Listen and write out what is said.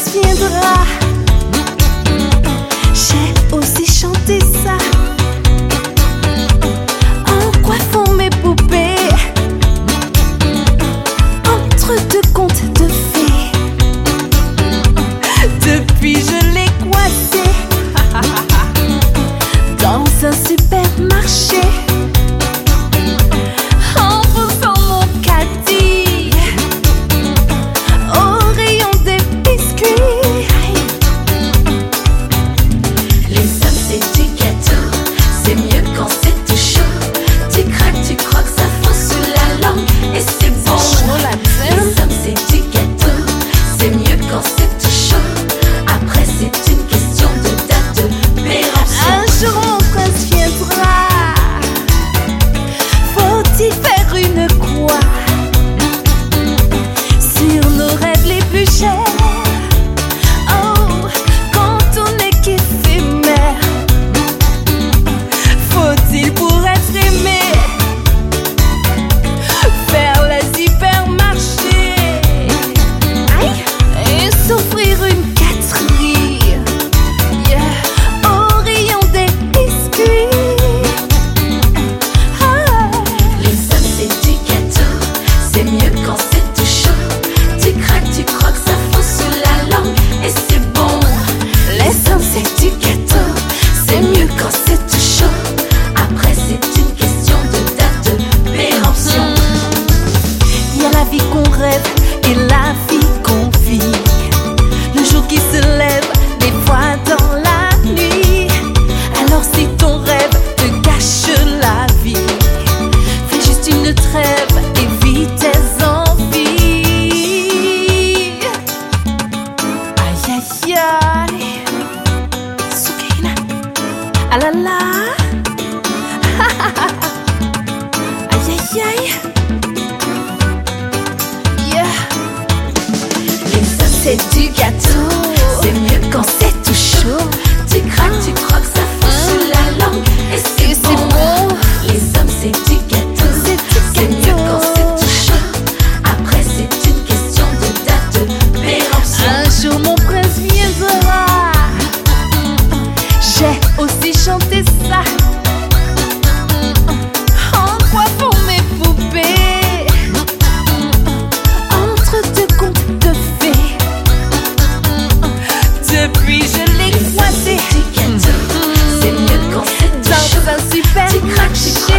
prince viendra. J'ai aussi chanté ça. En quoi font mes poupées? Entre deux contes de fées. Depuis je l'ai coincé dans un supermarché. En poussant mon caddie au rayon des biscuits. Les hommes c'est du gâteau, c'est mieux quand c'est tout chaud. Tu craques, tu croques, ça fond sous la langue et c'est bon. Les hommes c'est du gâteau, c'est mieux quand c'est tout chaud. Après c'est une question de date de péremption. Un jour mon prince viendra. Faut-il faire une croix sur nos rêves les plus chers? Oh, quand on est qu'éphémère, faut-il pour être aimé faire les hypermarchés et s'offrir une gâterie? Yeah. Au rayon des biscuits. Ah. Les hommes c'est du gâteau, c'est mieux quand c'est tout chaud. Tu craques, tu croques, ça fond sous la langue et c'est bon. Les hommes c'est du gâteau, c'est mieux quand c'est tout chaud. Après c'est une question de date de péremption. Il y a la vie qu'on rêve et la vie qu'on vit. Le jour qui se lève, des fois dans la nuit. Alors si ton rêve te gâche la vie, fais juste une trêve et vis tes envies. Aïe aïe aïe, Soukaina, ah la la. Aïe aïe aïe. Yeah. Les hommes c'est du gâteau, c'est mieux quand c'est tout chaud. Tu craques, tu croques, ça fond sous la langue et c'est bon. Les hommes c'est du gâteau, c'est mieux quand c'est tout chaud. Après c'est une question de date de péremption. Un jour mon prince viendra. J'ai aussi chanté ça. En quoi font mes poupées? Entre deux contes de fées. Depuis je l'ai Les hommes coincé c'est du gâteau, c'est mieux quand c'est tout chaud. dans un supermarché. Tu craques, tu croques.